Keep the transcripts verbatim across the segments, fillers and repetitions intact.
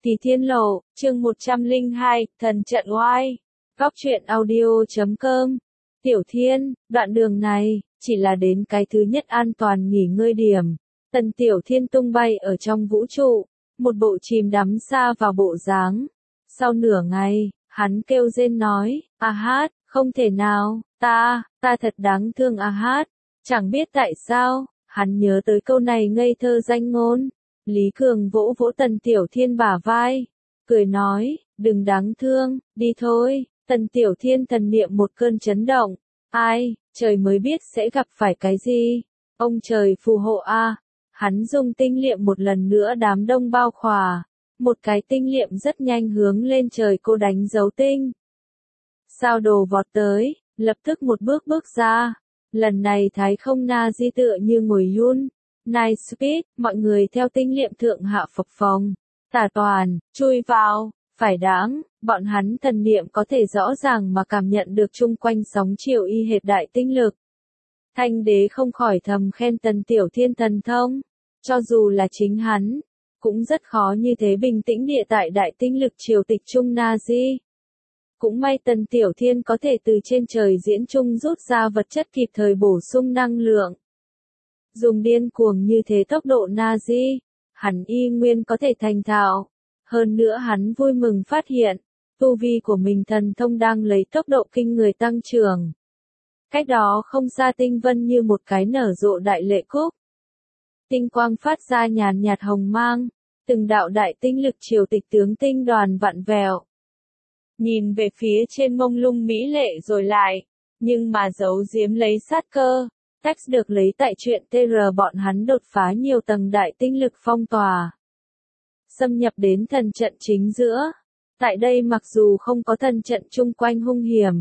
Tỷ Thiên Lộ, chương một trăm lẻ hai, Thần trận oai. Góc truyện audio chấm com. Tiểu Thiên, đoạn đường này, chỉ là đến cái thứ nhất an toàn nghỉ ngơi điểm. Tần Tiểu Thiên tung bay ở trong vũ trụ, một bộ chìm đắm xa vào bộ dáng. Sau nửa ngày, hắn kêu rên nói, A Hát, không thể nào, ta, ta thật đáng thương A Hát. Chẳng biết tại sao, hắn nhớ tới câu này ngây thơ danh ngôn. Lý Cường vỗ vỗ Tần Tiểu Thiên bả vai, cười nói, đừng đáng thương, đi thôi. Tần Tiểu Thiên thần niệm một cơn chấn động, ai, trời mới biết sẽ gặp phải cái gì. Ông trời phù hộ a. Hắn dùng tinh liệm một lần nữa đám đông bao khỏa, một cái tinh liệm rất nhanh hướng lên trời cô đánh dấu tinh. Sao Đồ vọt tới, lập tức một bước bước ra, lần này Thái Không Na Di tựa như ngồi yun. Nice speed, mọi người theo tinh liệm thượng hạ phập phồng, tả toàn, chui vào, phải đáng, bọn hắn thần niệm có thể rõ ràng mà cảm nhận được chung quanh sóng chiều y hệt đại tinh lực. Thanh đế không khỏi thầm khen Tần Tiểu Thiên thần thông, cho dù là chính hắn, cũng rất khó như thế bình tĩnh địa tại đại tinh lực triều tịch trung Na Di. Cũng may Tần Tiểu Thiên có thể từ trên trời diễn trung rút ra vật chất kịp thời bổ sung năng lượng. Dùng điên cuồng như thế tốc độ Na Di, hắn y nguyên có thể thành thạo. Hơn nữa hắn vui mừng phát hiện, tu vi của mình thần thông đang lấy tốc độ kinh người tăng trưởng. Cách đó không xa tinh vân như một cái nở rộ đại lệ cúc. Tinh quang phát ra nhàn nhạt hồng mang, từng đạo đại tinh lực triều tịch tướng tinh đoàn vặn vẹo. Nhìn về phía trên mông lung mỹ lệ rồi lại, nhưng mà giấu giếm lấy sát cơ. Text được lấy tại chuyện tê rờ bọn hắn đột phá nhiều tầng đại tinh lực phong tỏa. Xâm nhập đến thần trận chính giữa. Tại đây mặc dù không có thần trận chung quanh hung hiểm.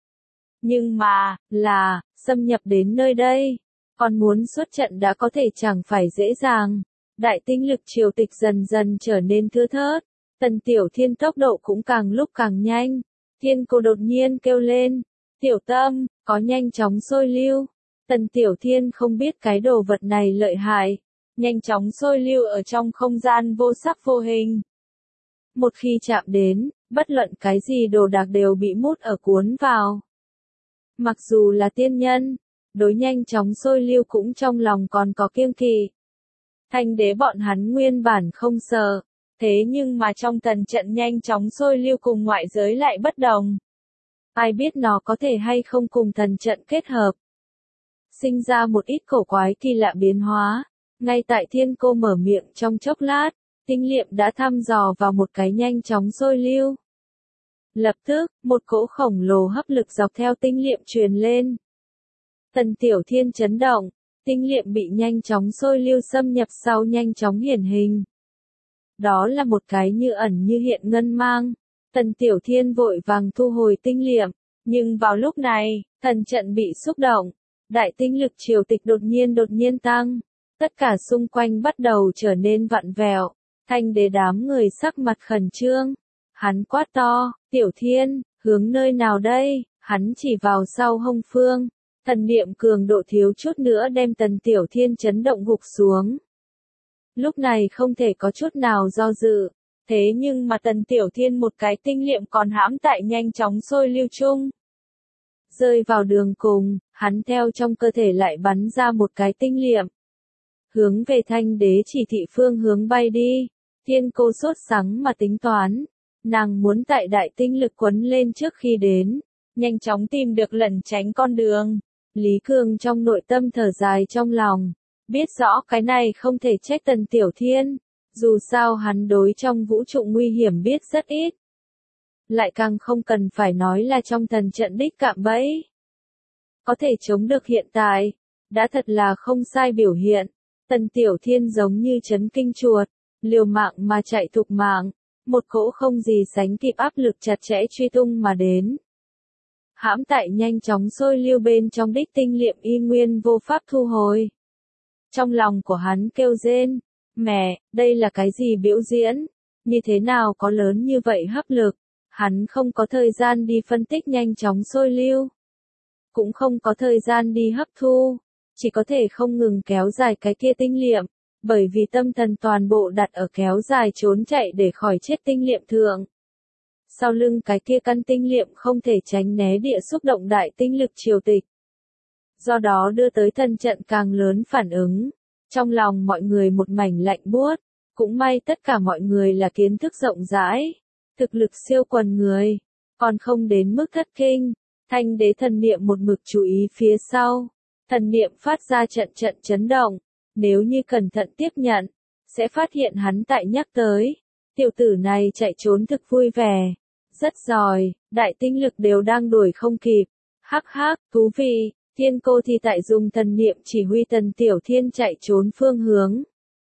Nhưng mà, là, xâm nhập đến nơi đây. Còn muốn xuất trận đã có thể chẳng phải dễ dàng. Đại tinh lực triều tịch dần dần trở nên thưa thớt. Tần Tiểu Thiên tốc độ cũng càng lúc càng nhanh. Thiên Cô đột nhiên kêu lên. Tiểu Tâm, có nhanh chóng sôi lưu. Tần Tiểu Thiên không biết cái đồ vật này lợi hại, nhanh chóng sôi lưu ở trong không gian vô sắc vô hình. Một khi chạm đến, bất luận cái gì đồ đạc đều bị mút ở cuốn vào. Mặc dù là tiên nhân, đối nhanh chóng sôi lưu cũng trong lòng còn có kiêng kỵ. Thanh đế bọn hắn nguyên bản không sợ, thế nhưng mà trong thần trận nhanh chóng sôi lưu cùng ngoại giới lại bất đồng. Ai biết nó có thể hay không cùng thần trận kết hợp. Sinh ra một ít cổ quái kỳ lạ biến hóa. Ngay tại Thiên Cô mở miệng trong chốc lát, tinh liệm đã thăm dò vào một cái nhanh chóng sôi lưu. Lập tức, một cỗ khổng lồ hấp lực dọc theo tinh liệm truyền lên. Tần Tiểu Thiên chấn động, tinh liệm bị nhanh chóng sôi lưu xâm nhập sau nhanh chóng hiển hình. Đó là một cái như ẩn như hiện ngân mang. Tần Tiểu Thiên vội vàng thu hồi tinh liệm, nhưng vào lúc này, thần trận bị xúc động. Đại tinh lực triều tịch đột nhiên đột nhiên tăng, tất cả xung quanh bắt đầu trở nên vặn vẹo, thanh đế đám người sắc mặt khẩn trương. Hắn quát to, Tiểu Thiên, hướng nơi nào đây? Hắn chỉ vào sau hông phương, thần niệm cường độ thiếu chút nữa đem Tần Tiểu Thiên chấn động gục xuống. Lúc này không thể có chút nào do dự, thế nhưng mà Tần Tiểu Thiên một cái tinh liệm còn hãm tại nhanh chóng sôi lưu chung. Rơi vào đường cùng, hắn theo trong cơ thể lại bắn ra một cái tinh liệm. Hướng về thanh đế chỉ thị phương hướng bay đi. Thiên Cô sốt sắng mà tính toán. Nàng muốn tại đại tinh lực quấn lên trước khi đến. Nhanh chóng tìm được lẩn tránh con đường. Lý Cường trong nội tâm thở dài trong lòng. Biết rõ cái này không thể trách Tần Tiểu Thiên. Dù sao hắn đối trong vũ trụ nguy hiểm biết rất ít. Lại càng không cần phải nói là trong thần trận đích cạm bẫy. Có thể chống được hiện tại, đã thật là không sai biểu hiện. Tần Tiểu Thiên giống như chấn kinh chuột, liều mạng mà chạy thục mạng, một cỗ không gì sánh kịp áp lực chặt chẽ truy tung mà đến. Hãm tại nhanh chóng sôi lưu bên trong đích tinh liệm y nguyên vô pháp thu hồi. Trong lòng của hắn kêu rên, mẹ, đây là cái gì biểu diễn, như thế nào có lớn như vậy hấp lực. Hắn không có thời gian đi phân tích nhanh chóng sôi lưu. Cũng không có thời gian đi hấp thu. Chỉ có thể không ngừng kéo dài cái kia tinh liệm. bởi vì tâm thần toàn bộ đặt ở kéo dài trốn chạy để khỏi chết tinh liệm thượng. Sau lưng cái kia căn tinh liệm không thể tránh né địa xúc động đại tinh lực triều tịch. Do đó đưa tới thần trận càng lớn phản ứng. Trong lòng mọi người một mảnh lạnh buốt, cũng may tất cả mọi người là kiến thức rộng rãi, thực lực siêu quần người, còn không đến mức thất kinh. Thanh đế thần niệm một mực chú ý phía sau, thần niệm phát ra trận trận chấn động, nếu như cẩn thận tiếp nhận, sẽ phát hiện hắn tại nhắc tới. Tiểu tử này chạy trốn thực vui vẻ, rất giỏi, đại tinh lực đều đang đuổi không kịp. Hắc hắc, thú vị. Thiên cô thì tại dùng thần niệm chỉ huy Tần Tiểu Thiên chạy trốn phương hướng.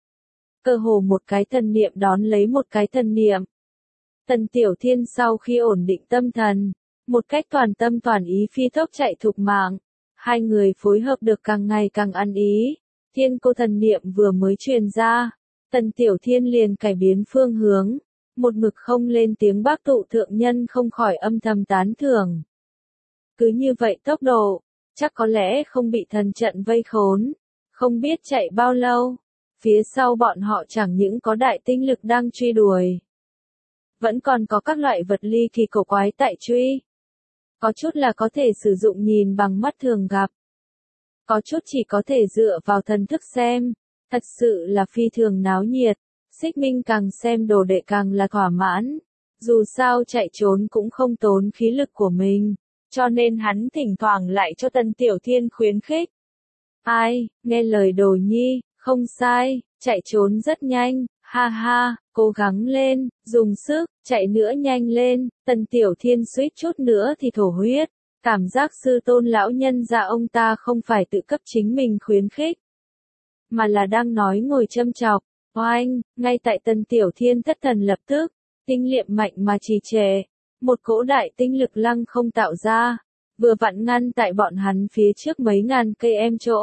Cơ hồ một cái thần niệm đón lấy một cái thần niệm. Tần Tiểu Thiên sau khi ổn định tâm thần, một cách toàn tâm toàn ý phi tốc chạy thục mạng. Hai người phối hợp được càng ngày càng ăn ý. Thiên cô thần niệm vừa mới truyền ra, Tần Tiểu Thiên liền cải biến phương hướng. Một mực không lên tiếng bác tụ thượng nhân không khỏi âm thầm tán thưởng. Cứ như vậy tốc độ, chắc có lẽ không bị thần trận vây khốn, không biết chạy bao lâu, phía sau bọn họ chẳng những có đại tinh lực đang truy đuổi, vẫn còn có các loại vật ly kỳ cổ quái tại truy. Có chút là có thể sử dụng nhìn bằng mắt thường gặp, có chút chỉ có thể dựa vào thần thức xem, thật sự là phi thường náo nhiệt. Xích Minh càng xem đồ đệ càng là thỏa mãn, dù sao chạy trốn cũng không tốn khí lực của mình. Cho nên hắn thỉnh thoảng lại cho Tần Tiểu Thiên khuyến khích. Ai, nghe lời đồ nhi, không sai, chạy trốn rất nhanh, ha ha, cố gắng lên, dùng sức, chạy nữa nhanh lên. Tần Tiểu Thiên suýt chút nữa thì thổ huyết, cảm giác sư tôn lão nhân gia ông ta không phải tự cấp chính mình khuyến khích, mà là đang nói ngồi châm chọc. Oanh, ngay tại Tần Tiểu Thiên thất thần lập tức, tinh liệm mạnh mà trì trệ. Một cỗ đại tinh lực lăng không tạo ra, vừa vặn ngăn tại bọn hắn phía trước mấy ngàn cây em chỗ.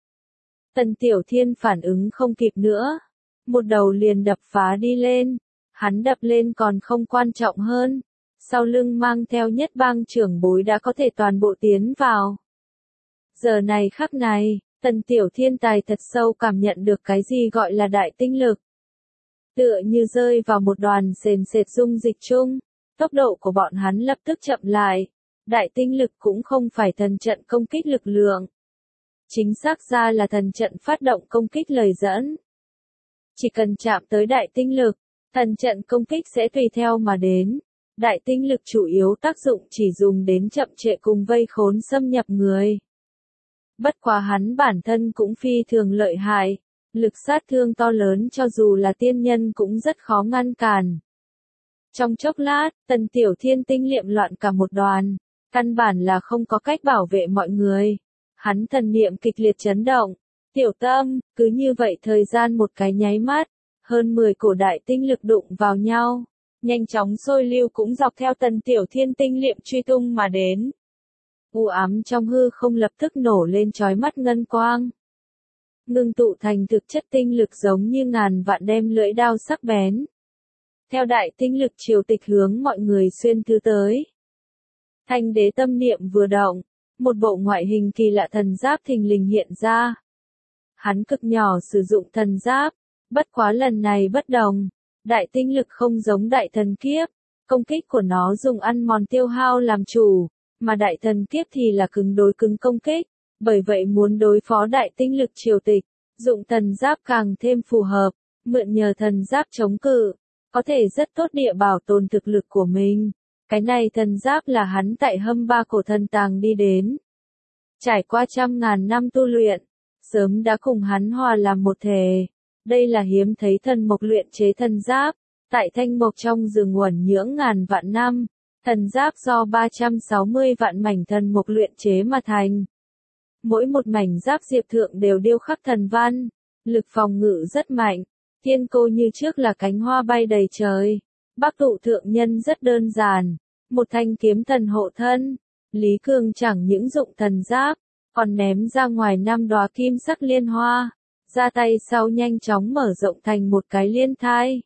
Tần Tiểu Thiên phản ứng không kịp nữa, một đầu liền đập phá đi lên, hắn đập lên còn không quan trọng hơn, sau lưng mang theo nhất bang trưởng bối đã có thể toàn bộ tiến vào. Giờ này khắc này, Tần Tiểu Thiên tài thật sâu cảm nhận được cái gì gọi là đại tinh lực. Tựa như rơi vào một đoàn sền sệt dung dịch chung. Tốc độ của bọn hắn lập tức chậm lại, đại tinh lực cũng không phải thần trận công kích lực lượng. Chính xác ra là thần trận phát động công kích lời dẫn. Chỉ cần chạm tới đại tinh lực, thần trận công kích sẽ tùy theo mà đến. Đại tinh lực chủ yếu tác dụng chỉ dùng đến chậm trễ cùng vây khốn xâm nhập người. Bất quá hắn bản thân cũng phi thường lợi hại, lực sát thương to lớn cho dù là tiên nhân cũng rất khó ngăn cản. Trong chốc lát, Tần Tiểu Thiên tinh liệm loạn cả một đoàn, căn bản là không có cách bảo vệ mọi người. Hắn thần niệm kịch liệt chấn động. Tiểu Tâm, cứ như vậy thời gian một cái nháy mắt, hơn mười cổ đại tinh lực đụng vào nhau, nhanh chóng sôi lưu cũng dọc theo Tần Tiểu Thiên tinh liệm truy tung mà đến. U ám trong hư không lập tức nổ lên chói mắt ngân quang. Ngưng tụ thành thực chất tinh lực giống như ngàn vạn đem lưỡi đao sắc bén. Theo đại tinh lực triều tịch hướng mọi người xuyên thứ tới. Thanh đế tâm niệm vừa động, một bộ ngoại hình kỳ lạ thần giáp thình lình hiện ra. Hắn cực nhỏ sử dụng thần giáp, bất quá lần này bất đồng. Đại tinh lực không giống đại thần kiếp, công kích của nó dùng ăn mòn tiêu hao làm chủ, mà đại thần kiếp thì là cứng đối cứng công kích. Bởi vậy muốn đối phó đại tinh lực triều tịch, dụng thần giáp càng thêm phù hợp, mượn nhờ thần giáp chống cự. Có thể rất tốt địa bảo tồn thực lực của mình. Cái này thần giáp là hắn tại hâm ba cổ thần tàng đi đến. Trải qua trăm ngàn năm tu luyện, sớm đã cùng hắn hòa làm một thể. Đây là hiếm thấy thần mộc luyện chế thần giáp. Tại thanh mộc trong rừng uẩn nhưỡng ngàn vạn năm, thần giáp do ba trăm sáu mươi vạn mảnh thần mộc luyện chế mà thành. Mỗi một mảnh giáp diệp thượng đều điêu khắc thần văn, lực phòng ngự rất mạnh. Thiên cô như trước là cánh hoa bay đầy trời. Bắc tụ thượng nhân rất đơn giản, một thanh kiếm thần hộ thân. Lý Cường chẳng những dụng thần giáp, còn ném ra ngoài năm đóa kim sắc liên hoa, ra tay sau nhanh chóng mở rộng thành một cái liên thai.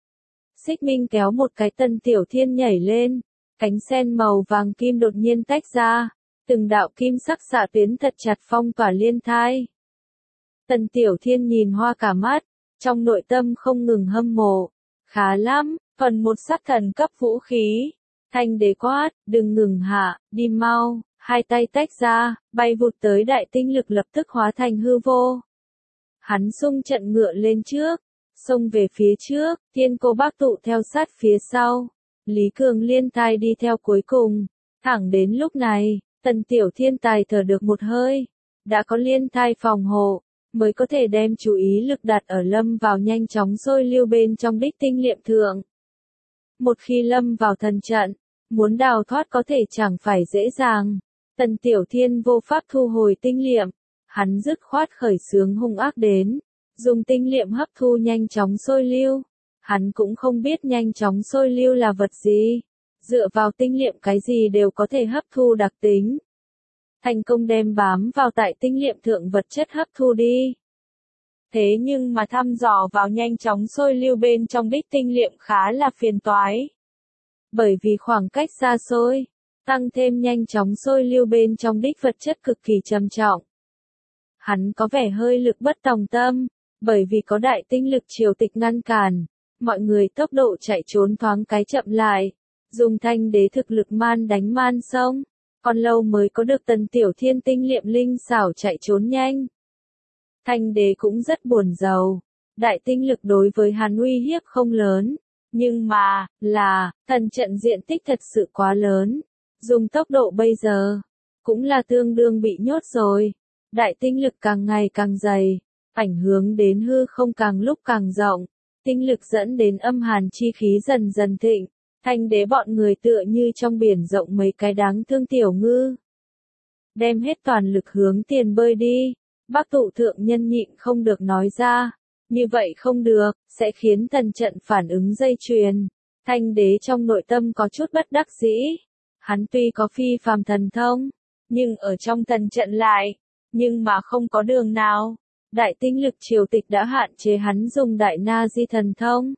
Xích Minh kéo một cái Tần Tiểu Thiên nhảy lên, cánh sen màu vàng kim đột nhiên tách ra, từng đạo kim sắc xạ tuyến thật chặt phong tỏa liên thai. Tần Tiểu Thiên nhìn hoa cả mắt, trong nội tâm không ngừng hâm mộ. Khá lắm, phần một sắc thần cấp vũ khí. Thanh đế quát, đừng ngừng hạ, đi mau, hai tay tách ra, bay vụt tới đại tinh lực lập tức hóa thành hư vô. Hắn xung trận ngựa lên trước, xông về phía trước, thiên cô bác tụ theo sát phía sau. Lý Cường liên tai đi theo cuối cùng. Thẳng đến lúc này, Tần Tiểu Thiên tài thở được một hơi. Đã có liên thai phòng hộ, mới có thể đem chú ý lực đặt ở lâm vào nhanh chóng sôi lưu bên trong đích tinh liệm thượng. Một khi lâm vào thần trận, muốn đào thoát có thể chẳng phải dễ dàng. Tần Tiểu Thiên vô pháp thu hồi tinh liệm, hắn dứt khoát khởi xướng hung ác đến, dùng tinh liệm hấp thu nhanh chóng sôi lưu. Hắn cũng không biết nhanh chóng sôi lưu là vật gì, dựa vào tinh liệm cái gì đều có thể hấp thu đặc tính. Thành công đem bám vào tại tinh liệm thượng vật chất hấp thu đi. Thế nhưng mà thăm dò vào nhanh chóng sôi lưu bên trong đích tinh liệm khá là phiền toái. Bởi vì khoảng cách xa xôi, tăng thêm nhanh chóng sôi lưu bên trong đích vật chất cực kỳ trầm trọng. Hắn có vẻ hơi lực bất tòng tâm, bởi vì có đại tinh lực triều tịch ngăn cản, mọi người tốc độ chạy trốn thoáng cái chậm lại, dùng thanh đế thực lực man đánh man sông, còn lâu mới có được Tần Tiểu Thiên tinh liệm linh xảo chạy trốn nhanh. Thanh đế cũng rất buồn rầu, đại tinh lực đối với hắn uy hiếp không lớn, nhưng mà, là, thần trận diện tích thật sự quá lớn, dùng tốc độ bây giờ, cũng là tương đương bị nhốt rồi. Đại tinh lực càng ngày càng dày, ảnh hưởng đến hư không càng lúc càng rộng, tinh lực dẫn đến âm hàn chi khí dần dần thịnh, thanh đế bọn người tựa như trong biển rộng mấy cái đáng thương tiểu ngư. Đem hết toàn lực hướng tiền bơi đi, bác tụ thượng nhân nhịn không được nói ra, như vậy không được, sẽ khiến thần trận phản ứng dây chuyền. Thanh đế trong nội tâm có chút bất đắc dĩ, hắn tuy có phi phàm thần thông, nhưng ở trong thần trận lại, nhưng mà không có đường nào. Đại tinh lực triều tịch đã hạn chế hắn dùng đại na di thần thông.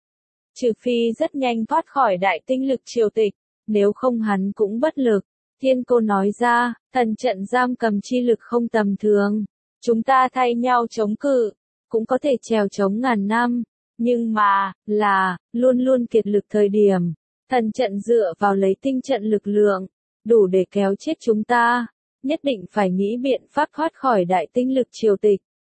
Trừ phi rất nhanh thoát khỏi đại tinh lực triều tịch, nếu không hắn cũng bất lực. Thiên cô nói ra, thần trận giam cầm chi lực không tầm thường. Chúng ta thay nhau chống cự, cũng có thể trèo chống ngàn năm. Nhưng mà, là, luôn luôn kiệt lực thời điểm. Thần trận dựa vào lấy tinh trận lực lượng, đủ để kéo chết chúng ta. Nhất định phải nghĩ biện pháp thoát khỏi đại tinh lực triều tịch.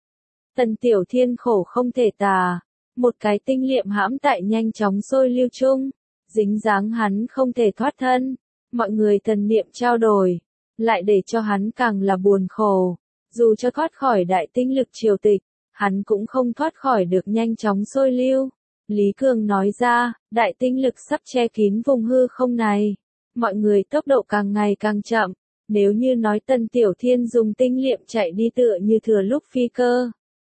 Tần Tiểu Thiên khổ không thể tả, một cái tinh liệm hãm tại nhanh chóng sôi lưu chung, dính dáng hắn không thể thoát thân, mọi người thần niệm trao đổi, lại để cho hắn càng là buồn khổ, dù cho thoát khỏi đại tinh lực triều tịch, hắn cũng không thoát khỏi được nhanh chóng sôi lưu. Lý Cường nói ra, đại tinh lực sắp che kín vùng hư không này, mọi người tốc độ càng ngày càng chậm, nếu như nói Tần Tiểu Thiên dùng tinh liệm chạy đi tựa như thừa lúc phi cơ.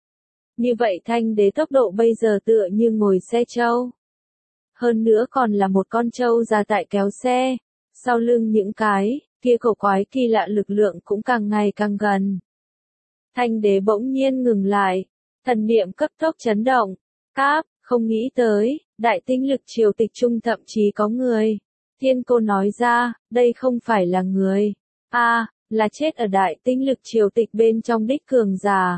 Như vậy thanh đế tốc độ bây giờ tựa như ngồi xe trâu. Hơn nữa còn là một con trâu già tại kéo xe. Sau lưng những cái, kia cổ quái kỳ lạ lực lượng cũng càng ngày càng gần. Thanh đế bỗng nhiên ngừng lại. Thần niệm cấp tốc chấn động. Cáp, không nghĩ tới, đại tinh lực triều tịch trung thậm chí có người. Thiên cô nói ra, đây không phải là người. a à, là chết ở đại tinh lực triều tịch bên trong đích cường giả.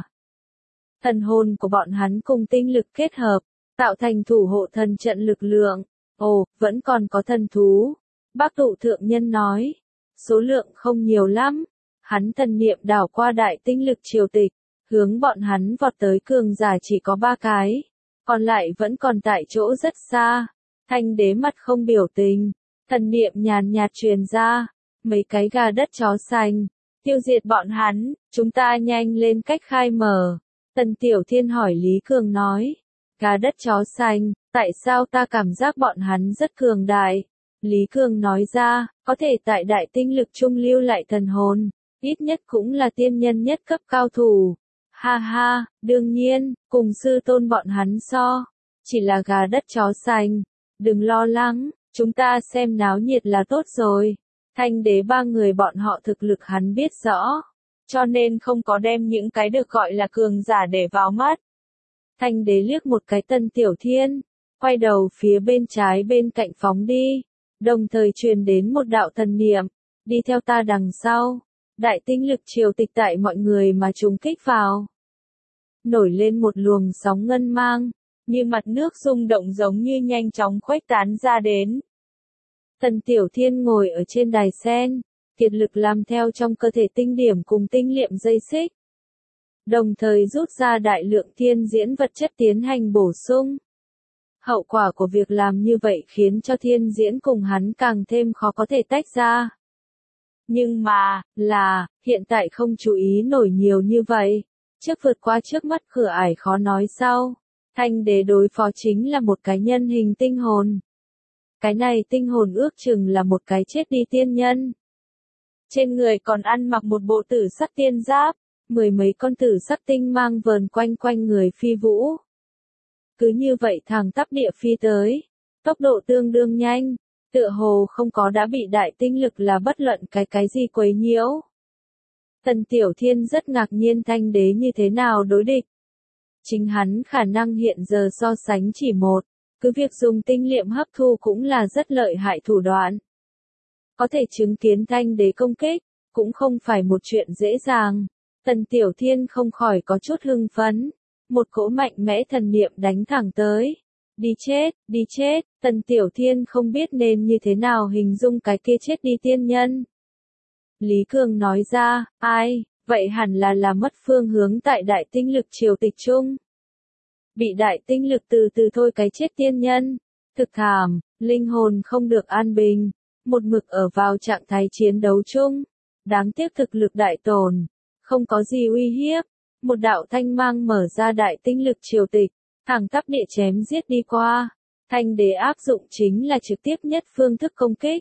Thần hồn của bọn hắn cùng tinh lực kết hợp, tạo thành thủ hộ thần trận lực lượng. Ồ, vẫn còn có thần thú. Bác tụ thượng nhân nói, số lượng không nhiều lắm. Hắn thần niệm đảo qua đại tinh lực triều tịch, hướng bọn hắn vọt tới cường giả chỉ có ba cái, còn lại vẫn còn tại chỗ rất xa. Thanh đế mặt không biểu tình, thần niệm nhàn nhạt truyền ra, mấy cái gà đất chó xanh, tiêu diệt bọn hắn, chúng ta nhanh lên cách khai mở. Tần Tiểu Thiên hỏi Lý Cường nói, gà đất chó xanh, tại sao ta cảm giác bọn hắn rất cường đại? Lý Cường nói ra, có thể tại đại tinh lực trung lưu lại thần hồn, ít nhất cũng là tiên nhân nhất cấp cao thủ. Ha ha, đương nhiên, cùng sư tôn bọn hắn so, chỉ là gà đất chó xanh, đừng lo lắng, chúng ta xem náo nhiệt là tốt rồi. Thanh đế ba người bọn họ thực lực hắn biết rõ, cho nên không có đem những cái được gọi là cường giả để vào mắt. Thanh đế liếc một cái Tần Tiểu Thiên, quay đầu phía bên trái bên cạnh phóng đi, đồng thời truyền đến một đạo thần niệm, đi theo ta đằng sau. Đại tinh lực triều tịch tại mọi người mà trùng kích vào. nổi lên một luồng sóng ngân mang, như mặt nước rung động giống như nhanh chóng khuếch tán ra đến. Tần Tiểu Thiên ngồi ở trên đài sen, kiệt lực làm theo trong cơ thể tinh điểm cùng tinh liệm dây xích. Đồng thời rút ra đại lượng thiên diễn vật chất tiến hành bổ sung. Hậu quả của việc làm như vậy khiến cho thiên diễn cùng hắn càng thêm khó có thể tách ra. Nhưng mà, là, hiện tại không chú ý nổi nhiều như vậy. Trước vượt qua trước mắt cửa ải khó nói sau. Thanh đế đối phó chính là một cái nhân hình tinh hồn. Cái này tinh hồn ước chừng là một cái chết đi tiên nhân. Trên người còn ăn mặc một bộ tử sắc tiên giáp, mười mấy con tử sắc tinh mang vờn quanh quanh người phi vũ. Cứ như vậy thẳng tắp địa phi tới, tốc độ tương đương nhanh, tựa hồ không có đã bị đại tinh lực là bất luận cái cái gì quấy nhiễu. Tần Tiểu Thiên rất ngạc nhiên thanh đế như thế nào đối địch. Chính hắn khả năng hiện giờ so sánh chỉ một, cứ việc dùng tinh liệm hấp thu cũng là rất lợi hại thủ đoạn. Có thể chứng kiến thanh đế công kích, cũng không phải một chuyện dễ dàng. Tần Tiểu Thiên không khỏi có chút hưng phấn. Một cỗ mạnh mẽ thần niệm đánh thẳng tới. Đi chết, đi chết, Tần Tiểu Thiên không biết nên như thế nào hình dung cái kia chết đi tiên nhân. Lý Cường nói ra, ai, vậy hẳn là là mất phương hướng tại đại tinh lực triều tịch trung. Bị đại tinh lực từ từ thôi cái chết tiên nhân. Thực thảm, linh hồn không được an bình, một mực ở vào trạng thái chiến đấu chung. Đáng tiếc thực lực đại tổn, không có gì uy hiếp. Một đạo thanh mang mở ra đại tinh lực triều tịch, thẳng tắp địa chém giết đi qua. Thanh đế áp dụng chính là trực tiếp nhất phương thức công kích.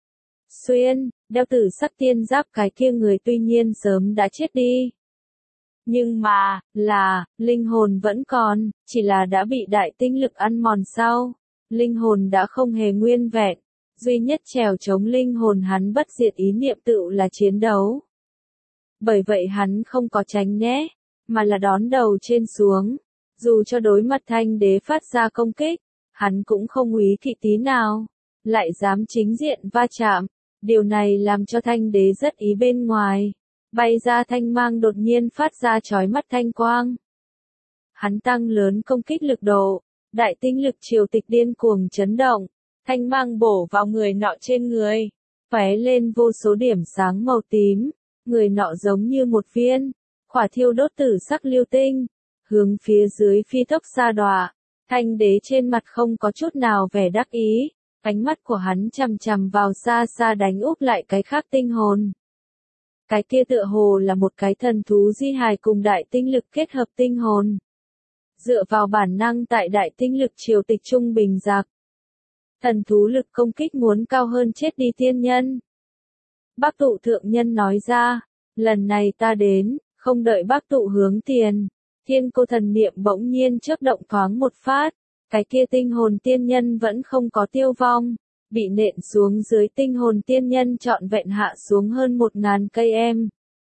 Xuyên, đeo tử sắc tiên giáp cái kia người tuy nhiên sớm đã chết đi. Nhưng mà, là, linh hồn vẫn còn, chỉ là đã bị đại tinh lực ăn mòn sau. Linh hồn đã không hề nguyên vẹn, duy nhất trèo chống linh hồn hắn bất diệt ý niệm tựu là chiến đấu. Bởi vậy hắn không có tránh né, mà là đón đầu trên xuống. Dù cho đối mặt thanh đế phát ra công kích, hắn cũng không úy thị tí nào, lại dám chính diện va chạm. Điều này làm cho thanh đế rất ý bên ngoài. Bay ra thanh mang đột nhiên phát ra chói mắt thanh quang. Hắn tăng lớn công kích lực độ, đại tinh lực triều tịch điên cuồng chấn động, thanh mang bổ vào người nọ trên người, phóe lên vô số điểm sáng màu tím, người nọ giống như một viên hỏa thiêu đốt tử sắc lưu tinh, hướng phía dưới phi tốc xa đọa. Thanh đế trên mặt không có chút nào vẻ đắc ý, ánh mắt của hắn chằm chằm vào xa xa đánh úp lại cái khác tinh hồn. Cái kia tựa hồ là một cái thần thú di hài cùng đại tinh lực kết hợp tinh hồn. Dựa vào bản năng tại đại tinh lực triều tịch trung bình giặc. Thần thú lực công kích muốn cao hơn chết đi tiên nhân. Bác tụ thượng nhân nói ra, lần này ta đến, không đợi bác tụ hướng tiền. Thiên cô thần niệm bỗng nhiên chớp động thoáng một phát. Cái kia tinh hồn tiên nhân vẫn không có tiêu vong. Bị nện xuống dưới tinh hồn tiên nhân trọn vẹn hạ xuống hơn một ngàn cây em.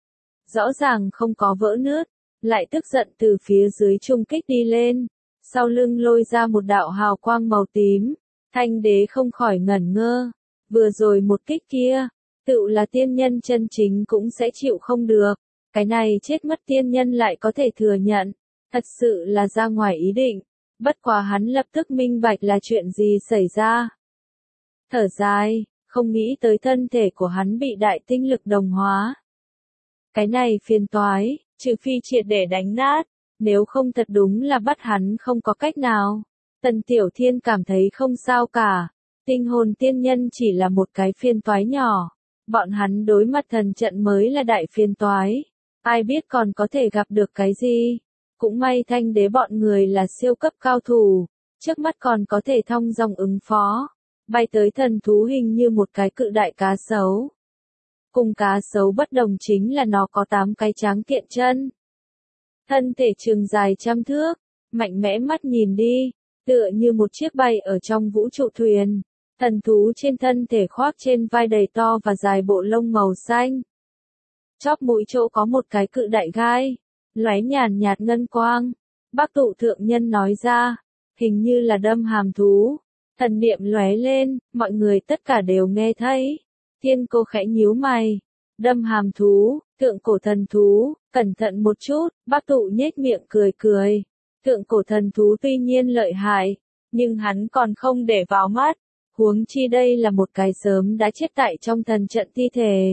Rõ ràng không có vỡ nứt, lại tức giận từ phía dưới trung kích đi lên. Sau lưng lôi ra một đạo hào quang màu tím. Thanh đế không khỏi ngẩn ngơ. Vừa rồi một kích kia, tựu là tiên nhân chân chính cũng sẽ chịu không được. Cái này chết mất tiên nhân lại có thể thừa nhận. Thật sự là ra ngoài ý định. Bất quá hắn lập tức minh bạch là chuyện gì xảy ra. Thở dài, không nghĩ tới thân thể của hắn bị đại tinh lực đồng hóa. Cái này phiền toái, trừ phi triệt để đánh nát, nếu không thật đúng là bắt hắn không có cách nào. Tần Tiểu Thiên cảm thấy không sao cả, tinh hồn tiên nhân chỉ là một cái phiền toái nhỏ, bọn hắn đối mặt thần trận mới là đại phiền toái, ai biết còn có thể gặp được cái gì. Cũng may thanh đế bọn người là siêu cấp cao thủ, trước mắt còn có thể thong dong ứng phó. Bay tới thần thú hình như một cái cự đại cá sấu. Cùng cá sấu bất đồng chính là nó có tám cái tráng kiện chân. Thân thể trường dài trăm thước, mạnh mẽ mắt nhìn đi, tựa như một chiếc bay ở trong vũ trụ thuyền. Thần thú trên thân thể khoác trên vai đầy to và dài bộ lông màu xanh. Chóp mũi chỗ có một cái cự đại gai, lóe nhàn nhạt ngân quang. Bác tụ thượng nhân nói ra, hình như là đâm hàm thú. Thần niệm lóe lên, mọi người tất cả đều nghe thấy. Thiên cô khẽ nhíu mày, Đâm hàm thú, thượng cổ thần thú, cẩn thận một chút, Bác Tụ nhếch miệng cười cười. Thượng cổ thần thú tuy nhiên lợi hại, nhưng hắn còn không để vào mắt, huống chi đây là một cái sớm đã chết tại trong thần trận thi thể.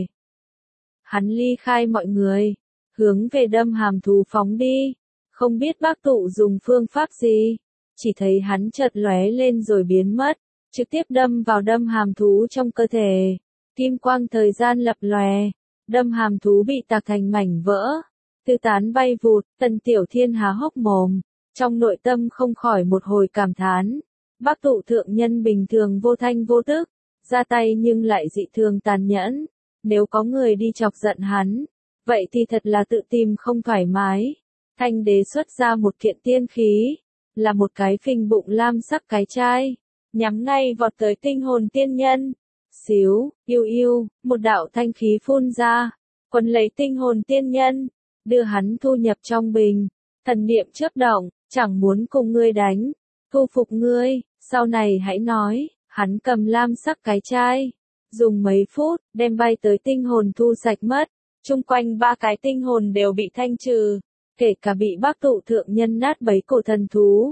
Hắn ly khai mọi người, hướng về đâm hàm thú phóng đi, không biết Bác Tụ dùng phương pháp gì, chỉ thấy hắn chợt lóe lên rồi biến mất, trực tiếp đâm vào đâm hàm thú trong cơ thể. Kim quang thời gian lập lòe, đâm hàm thú bị tạc thành mảnh vỡ, tư tán bay vụt, Tần Tiểu Thiên há hốc mồm, trong nội tâm không khỏi một hồi cảm thán. Bác Tụ thượng nhân bình thường vô thanh vô tức, ra tay nhưng lại dị thường tàn nhẫn, nếu có người đi chọc giận hắn, vậy thì thật là tự tìm không thoải mái. Thanh đế xuất ra một kiện tiên khí, là một cái phình bụng lam sắc cái chai, nhắm ngay vọt tới tinh hồn tiên nhân. Xíu, yêu yêu, một đạo thanh khí phun ra, quấn lấy tinh hồn tiên nhân, đưa hắn thu nhập trong bình. Thần niệm chớp động, chẳng muốn cùng ngươi đánh, thu phục ngươi, sau này hãy nói. Hắn cầm lam sắc cái chai, dùng mấy phút, đem bay tới tinh hồn thu sạch mất. Chung quanh ba cái tinh hồn đều bị thanh trừ, kể cả bị Bác Tụ thượng nhân nát bấy cổ thần thú.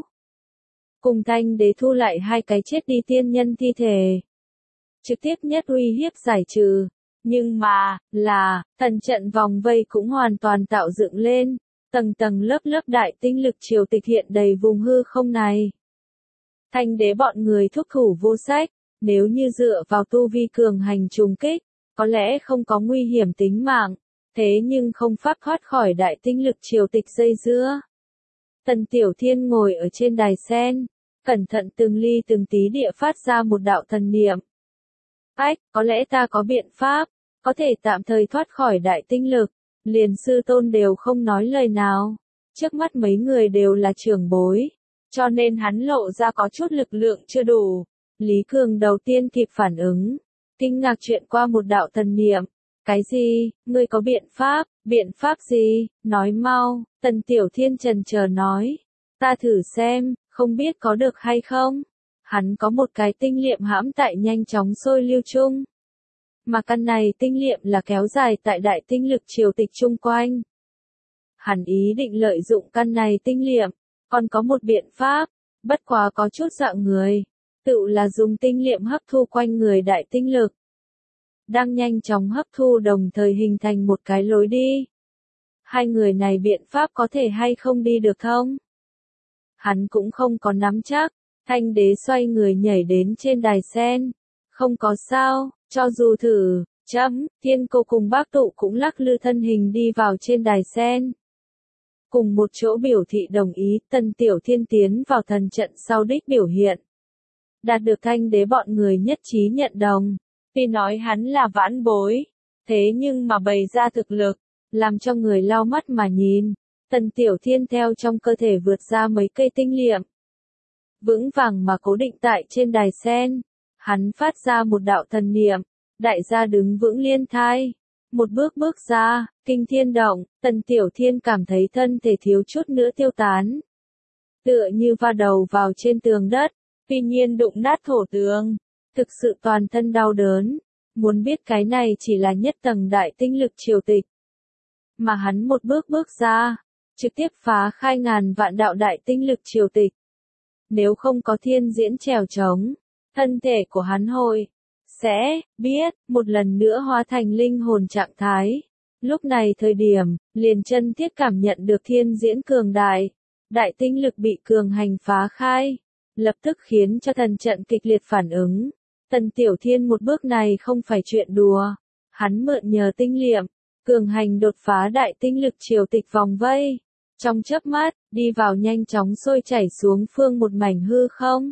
Cùng Thanh đế thu lại hai cái chết đi tiên nhân thi thể, trực tiếp nhất uy hiếp giải trừ. Nhưng mà, là, thần trận vòng vây cũng hoàn toàn tạo dựng lên, tầng tầng lớp lớp đại tinh lực triều tịch hiện đầy vùng hư không này. Thanh đế bọn người thúc thủ vô sách, nếu như dựa vào tu vi cường hành trùng kích, có lẽ không có nguy hiểm tính mạng, thế nhưng không pháp thoát khỏi đại tinh lực triều tịch dây dưa. Tần Tiểu Thiên ngồi ở trên đài sen, cẩn thận từng ly từng tí địa phát ra một đạo thần niệm. Ách, có lẽ ta có biện pháp, có thể tạm thời thoát khỏi đại tinh lực, liền sư tôn đều không nói lời nào. Trước mắt mấy người đều là trưởng bối, cho nên hắn lộ ra có chút lực lượng chưa đủ. Lý Cường đầu tiên kịp phản ứng, kinh ngạc chuyện qua một đạo thần niệm. Cái gì, ngươi có biện pháp, biện pháp gì, nói mau. Tần Tiểu Thiên trần chờ nói, ta thử xem, không biết có được hay không. Hắn có một cái tinh liệm hãm tại nhanh chóng sôi lưu chung. Mà căn này tinh liệm là kéo dài tại đại tinh lực triều tịch chung quanh. Hắn ý định lợi dụng căn này tinh liệm, còn có một biện pháp, bất quá có chút dạng người, tự là dùng tinh liệm hấp thu quanh người đại tinh lực. Đang nhanh chóng hấp thu đồng thời hình thành một cái lối đi. Hai người này biện pháp có thể hay không đi được không? Hắn cũng không có nắm chắc. Thanh đế xoay người nhảy đến trên đài sen. Không có sao, cho dù thử, chấm, Thiên Cô cùng Bác Tụ cũng lắc lư thân hình đi vào trên đài sen. Cùng một chỗ biểu thị đồng ý, Tần Tiểu Thiên tiến vào thần trận sau đích biểu hiện. Đạt được thanh đế bọn người nhất trí nhận đồng. Tuy nói hắn là vãn bối, thế nhưng mà bày ra thực lực, làm cho người lau mắt mà nhìn. Tần Tiểu Thiên theo trong cơ thể vượt ra mấy cây tinh liệm, vững vàng mà cố định tại trên đài sen. Hắn phát ra một đạo thần niệm, đại gia đứng vững liên thai. Một bước bước ra, kinh thiên động, Tần Tiểu Thiên cảm thấy thân thể thiếu chút nữa tiêu tán. Tựa như va đầu vào trên tường đất, tuy nhiên đụng nát thổ tường, thực sự toàn thân đau đớn. Muốn biết cái này chỉ là nhất tầng đại tinh lực triều tịch. Mà hắn một bước bước ra, trực tiếp phá khai ngàn vạn đạo đại tinh lực triều tịch. Nếu không có thiên diễn trèo trống, thân thể của hắn hội sẽ biết một lần nữa hóa thành linh hồn trạng thái. Lúc này thời điểm, liền chân thiết cảm nhận được thiên diễn cường đại, đại tinh lực bị cường hành phá khai, lập tức khiến cho thần trận kịch liệt phản ứng. Tần Tiểu Thiên một bước này không phải chuyện đùa, hắn mượn nhờ tinh liệm, cường hành đột phá đại tinh lực triều tịch vòng vây. Trong chớp mắt, đi vào nhanh chóng sôi chảy xuống phương một mảnh hư không.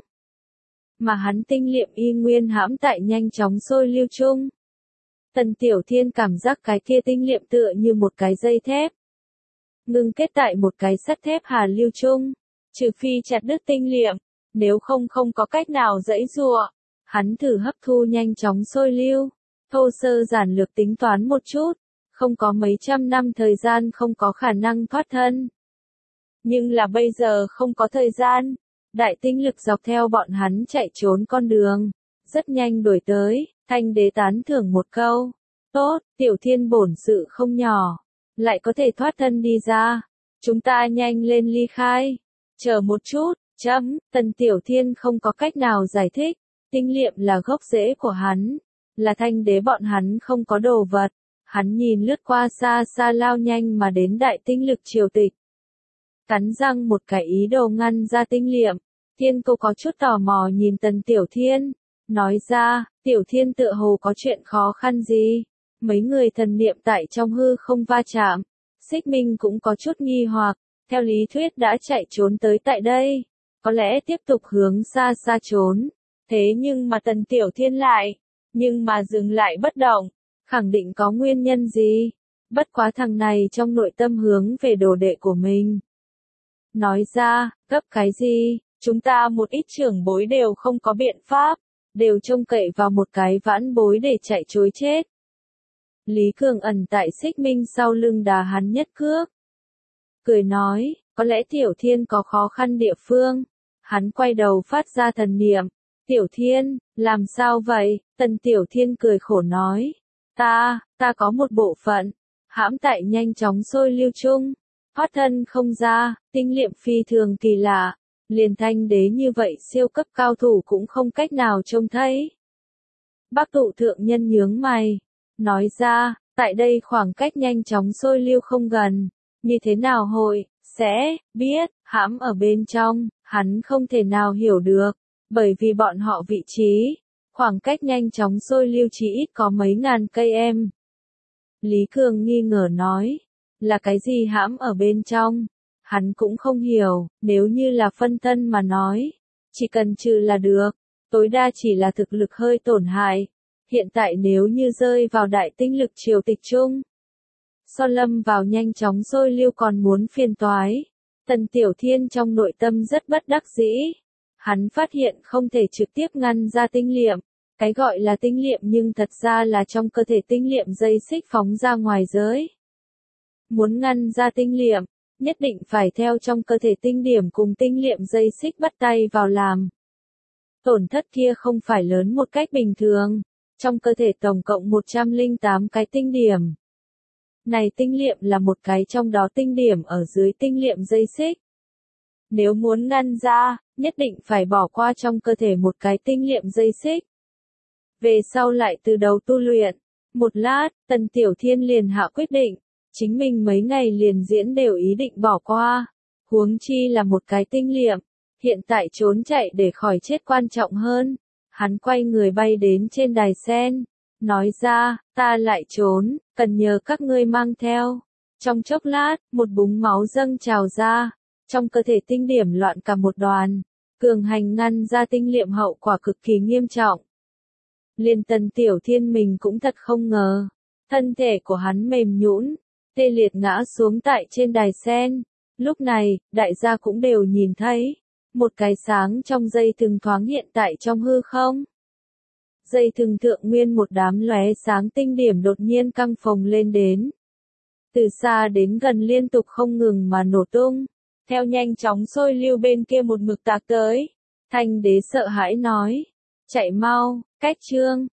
Mà hắn tinh liệm y nguyên hãm tại nhanh chóng sôi lưu chung. Tần Tiểu Thiên cảm giác cái kia tinh liệm tựa như một cái dây thép, ngưng kết tại một cái sắt thép hà lưu chung. Trừ phi chặt đứt tinh liệm, nếu không không có cách nào giãy giụa. Hắn thử hấp thu nhanh chóng sôi lưu, thô sơ giản lược tính toán một chút, không có mấy trăm năm thời gian không có khả năng thoát thân. Nhưng là bây giờ không có thời gian, đại tinh lực dọc theo bọn hắn chạy trốn con đường, rất nhanh đuổi tới. Thanh đế tán thưởng một câu, Tốt, Tiểu Thiên bổn sự không nhỏ, lại có thể thoát thân đi ra. Chúng ta nhanh lên ly khai. Chờ một chút, chấm, Tần Tiểu Thiên không có cách nào giải thích. Tinh liệm là gốc rễ của hắn, là thanh đế bọn hắn không có đồ vật. Hắn nhìn lướt qua xa xa lao nhanh mà đến đại tinh lực triều tịch. Cắn răng một cái ý đồ ngăn ra tinh liệm. Thiên Câu có chút tò mò nhìn Tần Tiểu Thiên, nói ra, Tiểu Thiên tựa hồ có chuyện khó khăn gì. Mấy người thần niệm tại trong hư không va chạm. Xích Minh cũng có chút nghi hoặc, theo lý thuyết đã chạy trốn tới tại đây. Có lẽ tiếp tục hướng xa xa trốn. Thế nhưng mà Tần Tiểu Thiên lại, nhưng mà dừng lại bất động, khẳng định có nguyên nhân gì. Bất quá thằng này trong nội tâm hướng về đồ đệ của mình. Nói ra, cấp cái gì, chúng ta một ít trưởng bối đều không có biện pháp, đều trông cậy vào một cái vãn bối để chạy trối chết. Lý Cường ẩn tại Xích Minh sau lưng đá hắn nhất cước. Cười nói, có lẽ Tiểu Thiên có khó khăn địa phương. Hắn quay đầu phát ra thần niệm. Tiểu Thiên, làm sao vậy? Tần Tiểu Thiên cười khổ nói. Ta, ta có một bộ phận. Hãm tại nhanh chóng sôi lưu chung. Thoát thân không ra, tinh liệm phi thường kỳ lạ. Liền thanh đế như vậy siêu cấp cao thủ cũng không cách nào trông thấy. Bác tụ thượng nhân nhướng mày. Nói ra, tại đây khoảng cách nhanh chóng sôi lưu không gần. Như thế nào hội, sẽ, biết, hãm ở bên trong, hắn không thể nào hiểu được. Bởi vì bọn họ vị trí, khoảng cách nhanh chóng sôi lưu chỉ ít có mấy ngàn cây em. Lý Cường nghi ngờ nói, là cái gì hãm ở bên trong? Hắn cũng không hiểu, nếu như là phân thân mà nói, chỉ cần trừ là được, tối đa chỉ là thực lực hơi tổn hại. Hiện tại nếu như rơi vào đại tinh lực triều tịch chung, so lâm vào nhanh chóng sôi lưu còn muốn phiền toái. Tần Tiểu Thiên trong nội tâm rất bất đắc dĩ. Hắn phát hiện không thể trực tiếp ngăn ra tinh liệm. Cái gọi là tinh liệm nhưng thật ra là trong cơ thể tinh liệm dây xích phóng ra ngoài giới. Muốn ngăn ra tinh liệm, nhất định phải theo trong cơ thể tinh điểm cùng tinh liệm dây xích bắt tay vào làm. Tổn thất kia không phải lớn một cách bình thường. Trong cơ thể tổng cộng một trăm lẻ tám cái tinh điểm. Này tinh liệm là một cái trong đó tinh điểm ở dưới tinh liệm dây xích. Nếu muốn ngăn ra, nhất định phải bỏ qua trong cơ thể một cái tinh liệm dây xích. Về sau lại từ đầu tu luyện. Một lát, Tần Tiểu Thiên liền hạ quyết định. Chính mình mấy ngày liền diễn đều ý định bỏ qua. Huống chi là một cái tinh liệm. Hiện tại trốn chạy để khỏi chết quan trọng hơn. Hắn quay người bay đến trên đài sen. Nói ra, ta lại trốn, cần nhờ các ngươi mang theo. Trong chốc lát, một búng máu dâng trào ra. Trong cơ thể tinh điểm loạn cả một đoàn. Cường hành ngăn ra tinh liệm hậu quả cực kỳ nghiêm trọng. Liên Tần Tiểu Thiên mình cũng thật không ngờ. Thân thể của hắn mềm nhũn, tê liệt ngã xuống tại trên đài sen. Lúc này, đại gia cũng đều nhìn thấy. Một cái sáng trong dây thừng thoáng hiện tại trong hư không. Dây thừng thượng nguyên một đám lóe sáng tinh điểm đột nhiên căng phồng lên đến. Từ xa đến gần liên tục không ngừng mà nổ tung. Theo nhanh chóng sôi lưu bên kia một mực tạc tới. Thanh đế sợ hãi nói. Chạy mau, cách chương.